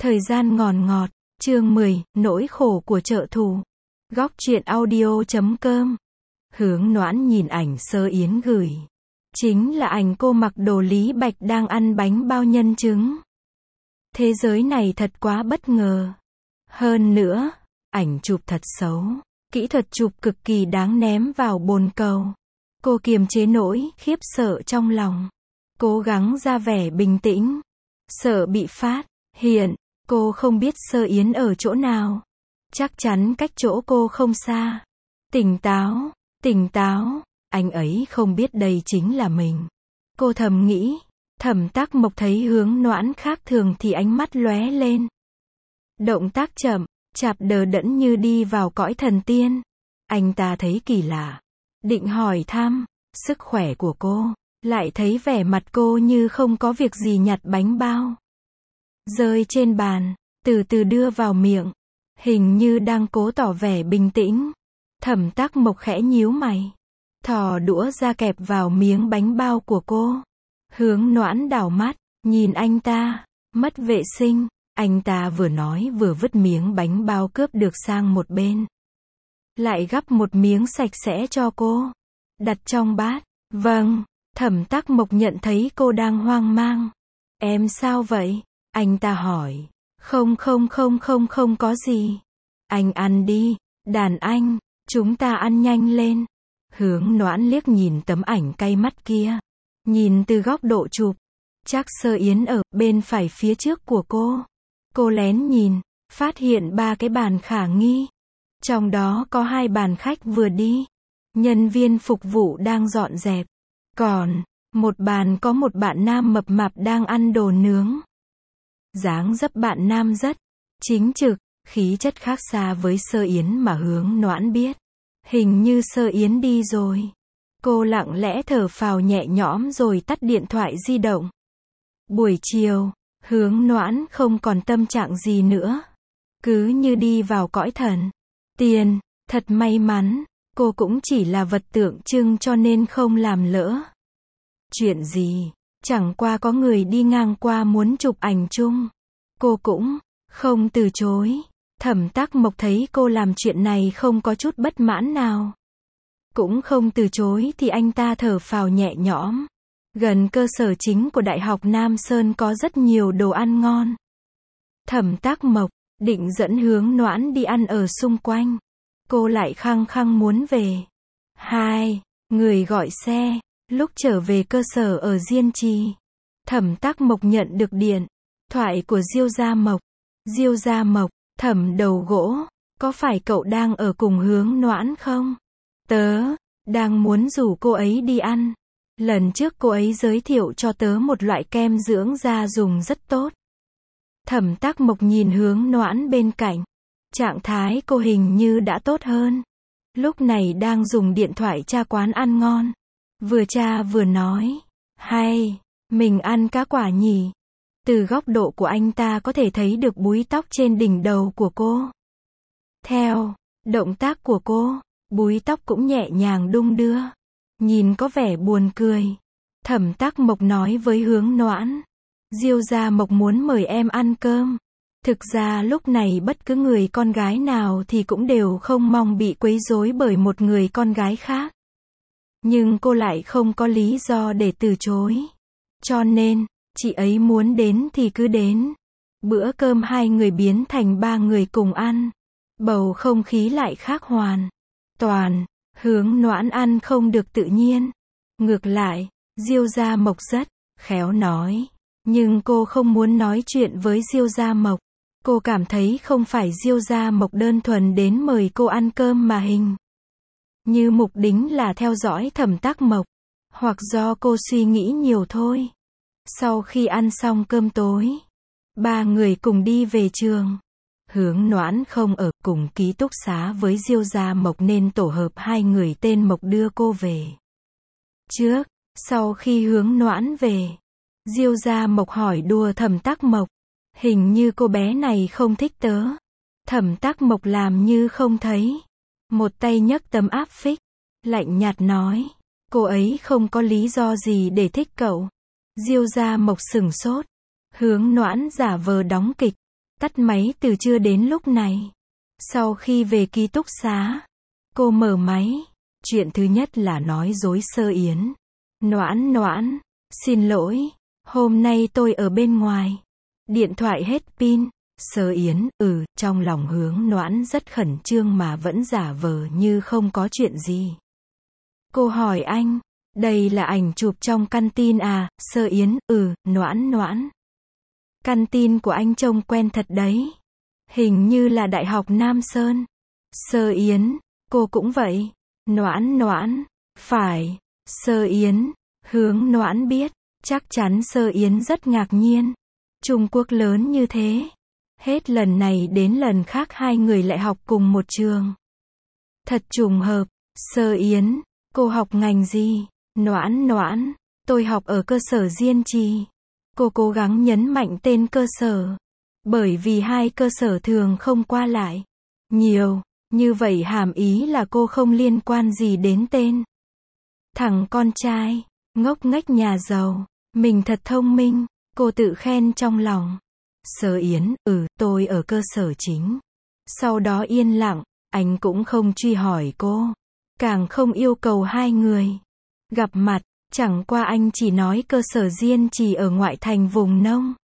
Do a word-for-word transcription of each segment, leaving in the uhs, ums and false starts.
Thời gian ngòn ngọt, chương mười, nỗi khổ của trợ thủ. Góc truyện audio chấm com. Hướng Noãn nhìn ảnh Sơ Yến gửi. Chính là ảnh cô mặc đồ Lý Bạch đang ăn bánh bao nhân trứng. Thế giới này thật quá bất ngờ. Hơn nữa, ảnh chụp thật xấu. Kỹ thuật chụp cực kỳ đáng ném vào bồn cầu. Cô kiềm chế nỗi khiếp sợ trong lòng. Cố gắng ra vẻ bình tĩnh. Sợ bị phát hiện. Cô không biết Sơ Yến ở chỗ nào. Chắc chắn cách chỗ cô không xa. Tỉnh táo, tỉnh táo, anh ấy không biết đây chính là mình. Cô thầm nghĩ. Thẩm Tắc Mộc thấy Hướng Noãn khác thường thì ánh mắt lóe lên. Động tác chậm, chạp đờ đẫn như đi vào cõi thần tiên. Anh ta thấy kỳ lạ. Định hỏi thăm sức khỏe của cô. Lại thấy vẻ mặt cô như không có việc gì nhặt bánh bao. Rơi trên bàn, từ từ đưa vào miệng. Hình như đang cố tỏ vẻ bình tĩnh. Thẩm Tắc Mộc khẽ nhíu mày. Thò đũa ra kẹp vào miếng bánh bao của cô. Hướng Noãn đảo mắt, nhìn anh ta. Mất vệ sinh. Anh ta vừa nói vừa vứt miếng bánh bao cướp được sang một bên. Lại gắp một miếng sạch sẽ cho cô. Đặt trong bát. Vâng. Thẩm Tắc Mộc nhận thấy cô đang hoang mang. Em sao vậy? Anh ta hỏi. Không không không không không có gì. Anh ăn đi. Đàn anh, chúng ta ăn nhanh lên. Hướng Noãn liếc nhìn tấm ảnh cay mắt kia. Nhìn từ góc độ chụp. Chắc Sơ Yến ở bên phải phía trước của cô. Cô lén nhìn, phát hiện ba cái bàn khả nghi. Trong đó có hai bàn khách vừa đi. Nhân viên phục vụ đang dọn dẹp. Còn, một bàn có một bạn nam mập mạp đang ăn đồ nướng. Dáng dấp bạn nam rất chính trực, khí chất khác xa với Sơ Yến mà Hướng Noãn biết. Hình như Sơ Yến đi rồi. Cô lặng lẽ thở phào nhẹ nhõm rồi tắt điện thoại di động. Buổi chiều, Hướng Noãn không còn tâm trạng gì nữa. Cứ như đi vào cõi thần tiên, thật may mắn. Cô cũng chỉ là vật tượng trưng cho nên không làm lỡ. Chuyện gì? Chẳng qua có người đi ngang qua muốn chụp ảnh chung. Cô cũng không từ chối. Thẩm Tắc Mộc thấy cô làm chuyện này không có chút bất mãn nào. Cũng không từ chối thì anh ta thở phào nhẹ nhõm. Gần cơ sở chính của Đại học Nam Sơn có rất nhiều đồ ăn ngon. Thẩm Tắc Mộc định dẫn Hướng Noãn đi ăn ở xung quanh. Cô lại khăng khăng muốn về. Hai người gọi xe. Lúc trở về cơ sở ở Diên Trì, Thẩm Tắc Mộc nhận được điện thoại của Diêu Gia Mộc. Diêu Gia Mộc, Thẩm Đầu Gỗ, có phải cậu đang ở cùng Hướng Noãn không? Tớ đang muốn rủ cô ấy đi ăn. Lần trước cô ấy giới thiệu cho tớ một loại kem dưỡng da dùng rất tốt. Thẩm Tắc Mộc nhìn Hướng Noãn bên cạnh. Trạng thái cô hình như đã tốt hơn. Lúc này đang dùng điện thoại tra quán ăn ngon. Vừa tra vừa nói. Hay, mình ăn cá quả nhỉ? Từ góc độ của anh ta có thể thấy được búi tóc trên đỉnh đầu của cô. Theo động tác của cô, búi tóc cũng nhẹ nhàng đung đưa. Nhìn có vẻ buồn cười. Thẩm Tắc Mộc nói với Hướng Noãn. Diêu Gia Mộc muốn mời em ăn cơm. Thực ra lúc này bất cứ người con gái nào thì cũng đều không mong bị quấy rối bởi một người con gái khác. Nhưng cô lại không có lý do để từ chối. Cho nên, chị ấy muốn đến thì cứ đến. Bữa cơm hai người biến thành ba người cùng ăn. Bầu không khí lại khác hoàn toàn. Hướng Noãn ăn không được tự nhiên. Ngược lại, Diêu Gia Mộc rất khéo nói. Nhưng cô không muốn nói chuyện với Diêu Gia Mộc. Cô cảm thấy không phải Diêu Gia Mộc đơn thuần đến mời cô ăn cơm mà hình như mục đích là theo dõi Thẩm Tắc Mộc. Hoặc do cô suy nghĩ nhiều thôi. Sau khi ăn xong cơm tối, ba người cùng đi về trường. Hướng Noãn không ở cùng ký túc xá với Diêu Gia Mộc nên tổ hợp hai người tên Mộc đưa cô về. Trước, sau khi Hướng Noãn về, Diêu Gia Mộc hỏi đùa Thẩm Tắc Mộc. Hình như cô bé này không thích tớ. Thẩm Tắc Mộc làm như không thấy. Một tay nhấc tấm áp phích. Lạnh nhạt nói. Cô ấy không có lý do gì để thích cậu. Diêu Gia Mộc sửng sốt. Hướng Noãn giả vờ đóng kịch. tắt máy từ trưa đến lúc này. Sau khi về ký túc xá, cô mở máy. Chuyện thứ nhất là nói dối Sơ Yến. Noãn noãn, xin lỗi, hôm nay tôi ở bên ngoài. Điện thoại hết pin. Sơ Yến, ừ, trong lòng Hướng Noãn rất khẩn trương mà vẫn giả vờ như không có chuyện gì. Cô hỏi anh, đây là ảnh chụp trong căn tin à? Sơ Yến, ừ, Noãn noãn. Căn tin của anh trông quen thật đấy. Hình như là Đại học Nam Sơn. Sơ Yến, cô cũng vậy. Noãn noãn, phải. Sơ Yến, Hướng Noãn biết, chắc chắn Sơ Yến rất ngạc nhiên. Trung Quốc lớn như thế. Hết lần này đến lần khác hai người lại học cùng một trường. Thật trùng hợp. Sơ Yến, cô học ngành gì? Noãn noãn, tôi học ở cơ sở Diên Trì. Cô cố gắng nhấn mạnh tên cơ sở. Bởi vì hai cơ sở thường không qua lại nhiều, như vậy hàm ý là cô không liên quan gì đến tên. Thằng con trai, ngốc nghếch nhà giàu, mình thật thông minh, cô tự khen trong lòng. Sơ Yến, ừ, tôi ở cơ sở chính. Sau đó yên lặng, anh cũng không truy hỏi cô, càng không yêu cầu hai người gặp mặt, chẳng qua anh chỉ nói cơ sở Diên Trì ở ngoại thành vùng nông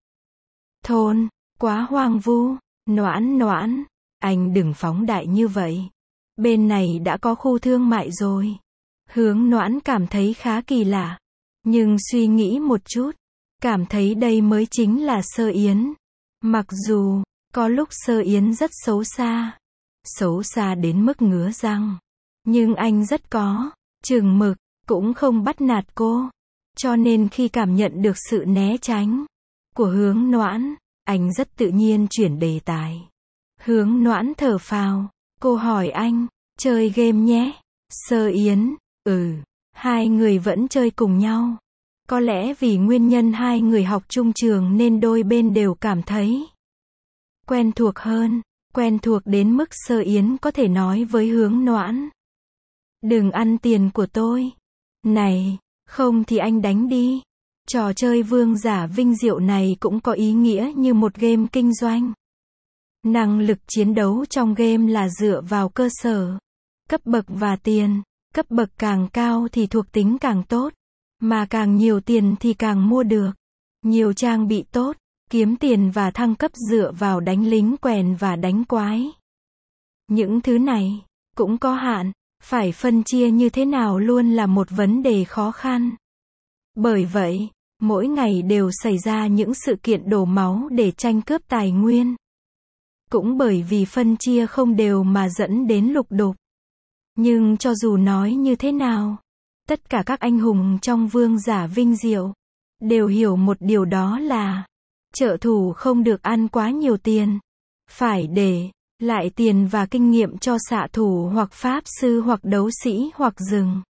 thôn, quá hoang vu. Noãn noãn, anh đừng phóng đại như vậy. Bên này đã có khu thương mại rồi. Hướng Noãn cảm thấy khá kỳ lạ, nhưng suy nghĩ một chút, cảm thấy đây mới chính là Sơ Yến. Mặc dù, có lúc Sơ Yến rất xấu xa, xấu xa đến mức ngứa răng, nhưng anh rất có chừng mực, cũng không bắt nạt cô. Cho nên khi cảm nhận được sự né tránh của Hướng Noãn, anh rất tự nhiên chuyển đề tài. Hướng Noãn thở phào, cô hỏi anh, chơi game nhé. Sơ Yến, ừ, hai người vẫn chơi cùng nhau. Có lẽ vì nguyên nhân hai người học chung trường nên đôi bên đều cảm thấy quen thuộc hơn, quen thuộc đến mức Sơ Yến có thể nói với Hướng Noãn, đừng ăn tiền của tôi. Này, không thì anh đánh đi. Trò chơi vương giả vinh diệu này cũng có ý nghĩa như một game kinh doanh. Năng lực chiến đấu trong game là dựa vào cơ sở, cấp bậc và tiền. Cấp bậc càng cao thì thuộc tính càng tốt, mà càng nhiều tiền thì càng mua được nhiều trang bị tốt. Kiếm tiền và thăng cấp dựa vào đánh lính quèn và đánh quái. Những thứ này cũng có hạn, phải phân chia như thế nào luôn là một vấn đề khó khăn. Bởi vậy, mỗi ngày đều xảy ra những sự kiện đổ máu để tranh cướp tài nguyên. Cũng bởi vì phân chia không đều mà dẫn đến lục đục. Nhưng cho dù nói như thế nào, tất cả các anh hùng trong vương giả vinh diệu đều hiểu một điều, đó là trợ thủ không được ăn quá nhiều tiền, phải để lại tiền và kinh nghiệm cho xạ thủ hoặc pháp sư hoặc đấu sĩ hoặc rừng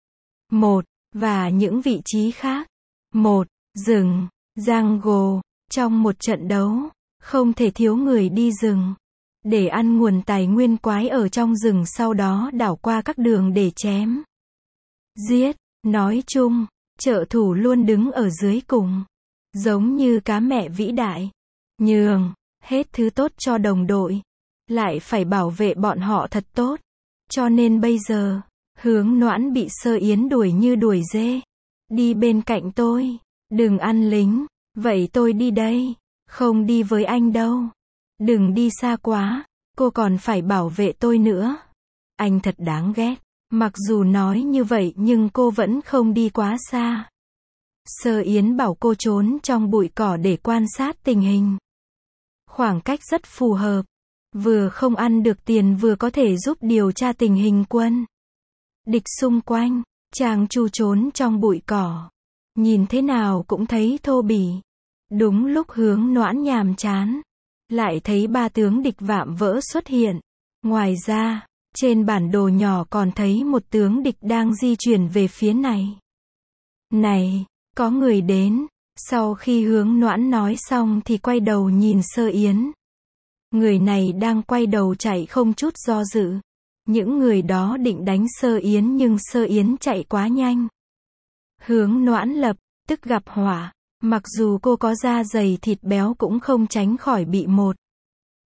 một và những vị trí khác. Một, rừng, jungle, trong một trận đấu, không thể thiếu người đi rừng để ăn nguồn tài nguyên quái ở trong rừng, sau đó đảo qua các đường để chém giết. Nói chung, trợ thủ luôn đứng ở dưới cùng, giống như cá mẹ vĩ đại, nhường hết thứ tốt cho đồng đội, lại phải bảo vệ bọn họ thật tốt. Cho nên bây giờ, Hướng Noãn bị Sơ Yến đuổi như đuổi dê. Đi bên cạnh tôi, đừng ăn lính, vậy tôi đi đây, không đi với anh đâu. Đừng đi xa quá, cô còn phải bảo vệ tôi nữa. Anh thật đáng ghét. Mặc dù nói như vậy nhưng cô vẫn không đi quá xa. Sơ Yến bảo cô trốn trong bụi cỏ để quan sát tình hình. Khoảng cách rất phù hợp, vừa không ăn được tiền vừa có thể giúp điều tra tình hình quân địch xung quanh. Chàng Chu trốn trong bụi cỏ, nhìn thế nào cũng thấy thô bỉ. Đúng lúc Hướng Noãn nhàm chán, lại thấy ba tướng địch vạm vỡ xuất hiện. Ngoài ra, trên bản đồ nhỏ còn thấy một tướng địch đang di chuyển về phía này. Này, có người đến. Sau khi Hướng Noãn nói xong thì quay đầu nhìn Sơ Yến. Người này đang quay đầu chạy không chút do dự. Những người đó định đánh Sơ Yến nhưng Sơ Yến chạy quá nhanh. Hướng Noãn lập tức gặp họa. Mặc dù cô có da dày thịt béo cũng không tránh khỏi bị một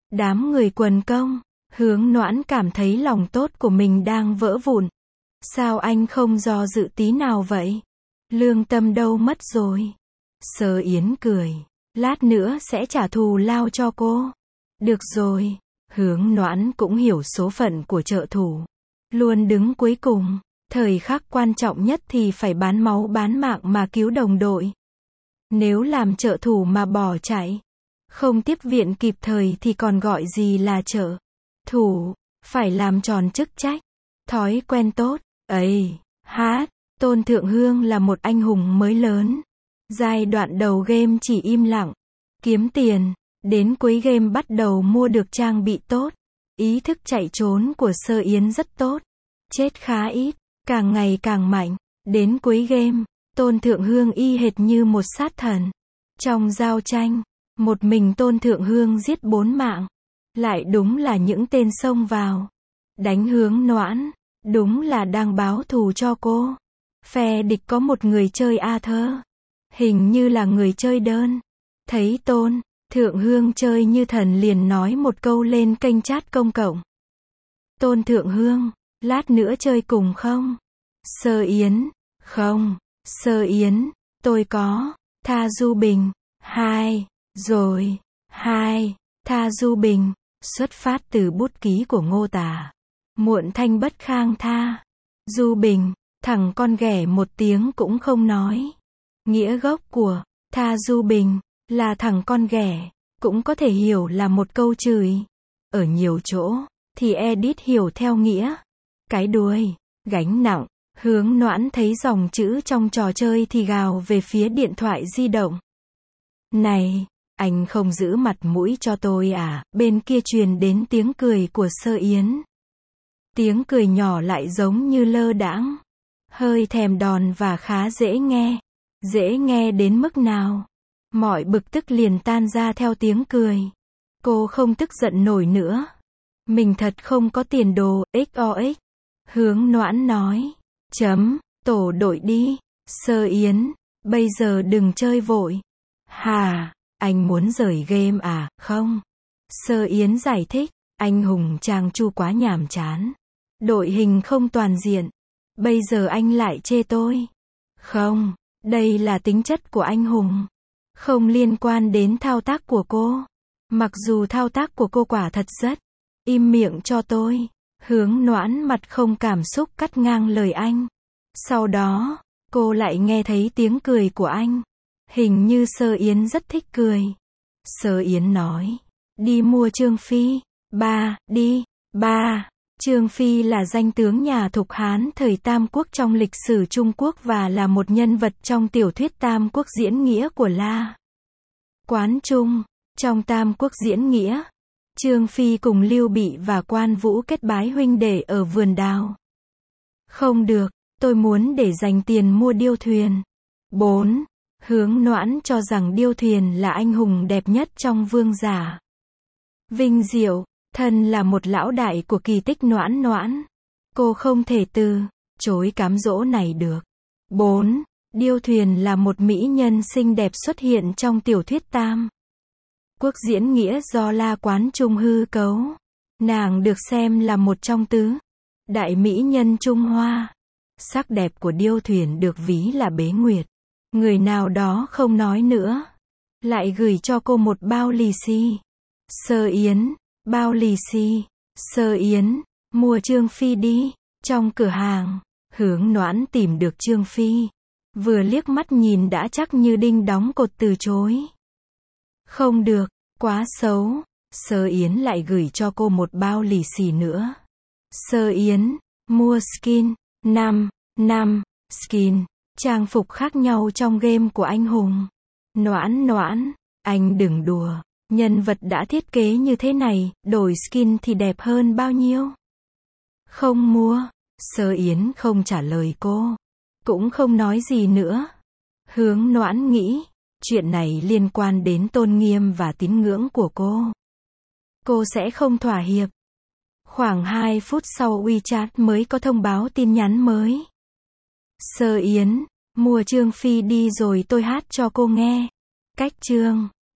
Đám người quần công, Hướng Noãn cảm thấy lòng tốt của mình đang vỡ vụn. Sao anh không do dự tí nào vậy? Lương tâm đâu mất rồi? Sơ Yến cười. Lát nữa sẽ trả thù lao cho cô. Được rồi. Hướng Noãn cũng hiểu số phận của trợ thủ. Luôn đứng cuối cùng. Thời khắc quan trọng nhất thì phải bán máu bán mạng mà cứu đồng đội. Nếu làm trợ thủ mà bỏ chạy, không tiếp viện kịp thời thì còn gọi gì là trợ thủ, phải làm tròn chức trách. Thói quen tốt, ấy, hát, Tôn Thượng Hương là một anh hùng mới lớn. Giai đoạn đầu game chỉ im lặng, kiếm tiền, đến cuối game bắt đầu mua được trang bị tốt. Ý thức chạy trốn của Sơ Yến rất tốt, chết khá ít, càng ngày càng mạnh. Đến cuối game, Tôn Thượng Hương y hệt như một sát thần. Trong giao tranh, một mình Tôn Thượng Hương giết bốn mạng. Lại đúng là những tên xông vào đánh Hướng Noãn, đúng là đang báo thù cho cô. Phe địch có một người chơi A Thơ, hình như là người chơi đơn. Thấy Tôn Thượng Hương chơi như thần liền nói một câu lên kênh chat công cộng. Tôn Thượng Hương, lát nữa chơi cùng không? Sơ Yến, không. Sơ Yến, tôi có. Tha Du Bình, hai. Rồi, hai. Tha Du Bình, xuất phát từ bút ký của Ngô Tả. Muộn thanh bất khang tha. Du Bình, thằng con ghẻ một tiếng cũng không nói. Nghĩa gốc của Tha Du Bình là thằng con ghẻ, cũng có thể hiểu là một câu chửi. Ở nhiều chỗ thì edit hiểu theo nghĩa cái đuôi, gánh nặng. Hướng Noãn thấy dòng chữ trong trò chơi thì gào về phía điện thoại di động. Này, anh không giữ mặt mũi cho tôi à? Bên kia truyền đến tiếng cười của Sơ Yến. Tiếng cười nhỏ lại giống như lơ đãng, hơi thèm đòn và khá dễ nghe. Dễ nghe đến mức nào? Mọi bực tức liền tan ra theo tiếng cười. Cô không tức giận nổi nữa. Mình thật không có tiền đồ, ích o ích. Hướng Noãn nói. Chấm, tổ đội đi. Sơ Yến, bây giờ đừng chơi vội. Hà, anh muốn rời game à? Không. Sơ Yến giải thích, anh hùng trang chu quá nhàm chán. Đội hình không toàn diện. Bây giờ anh lại chê tôi. Không, đây là tính chất của anh hùng. Không liên quan đến thao tác của cô. Mặc dù thao tác của cô quả thật rất. Im miệng cho tôi. Hướng Noãn mặt không cảm xúc cắt ngang lời anh. Sau đó, cô lại nghe thấy tiếng cười của anh. Hình như Sơ Yến rất thích cười. Sơ Yến nói. Đi mua Trương Phi. Ba, đi. Ba. Trương Phi là danh tướng nhà Thục Hán thời Tam Quốc trong lịch sử Trung Quốc và là một nhân vật trong tiểu thuyết Tam Quốc diễn nghĩa của La Quán Trung. Trong Tam Quốc diễn nghĩa, Trương Phi cùng Lưu Bị và Quan Vũ kết bái huynh đệ ở vườn đào. Không được, tôi muốn để dành tiền mua điêu thuyền. bốn. Hướng Noãn cho rằng điêu thuyền là anh hùng đẹp nhất trong vương giả. Vinh diệu, thân là một lão đại của kỳ tích Noãn Noãn. Cô không thể từ chối cám dỗ này được. bốn. Điêu thuyền là một mỹ nhân xinh đẹp xuất hiện trong tiểu thuyết Tam Quốc diễn nghĩa do La Quán Trung hư cấu. Nàng được xem là một trong tứ đại mỹ nhân Trung Hoa. Sắc đẹp của điêu thuyền được ví là bế nguyệt. Người nào đó không nói nữa, lại gửi cho cô một bao lì xì. Sơ Yến, bao lì xì. Sơ Yến, mua Trương Phi đi. Trong cửa hàng, Hướng Noãn tìm được Trương Phi. Vừa liếc mắt nhìn đã chắc như đinh đóng cột từ chối. Không được, quá xấu. Sơ Yến lại gửi cho cô một bao lì xì nữa. Sơ Yến, mua skin. năm. năm. Skin, trang phục khác nhau trong game của anh hùng. Noãn Noãn, anh đừng đùa. Nhân vật đã thiết kế như thế này, đổi skin thì đẹp hơn bao nhiêu? Không mua. Sơ Yến không trả lời cô. Cũng không nói gì nữa. Hướng Noãn nghĩ, chuyện này liên quan đến tôn nghiêm và tín ngưỡng của cô. Cô sẽ không thỏa hiệp. Khoảng hai phút sau WeChat mới có thông báo tin nhắn mới. Sơ Yến, mua Trương Phi đi rồi tôi hát cho cô nghe. Cách chương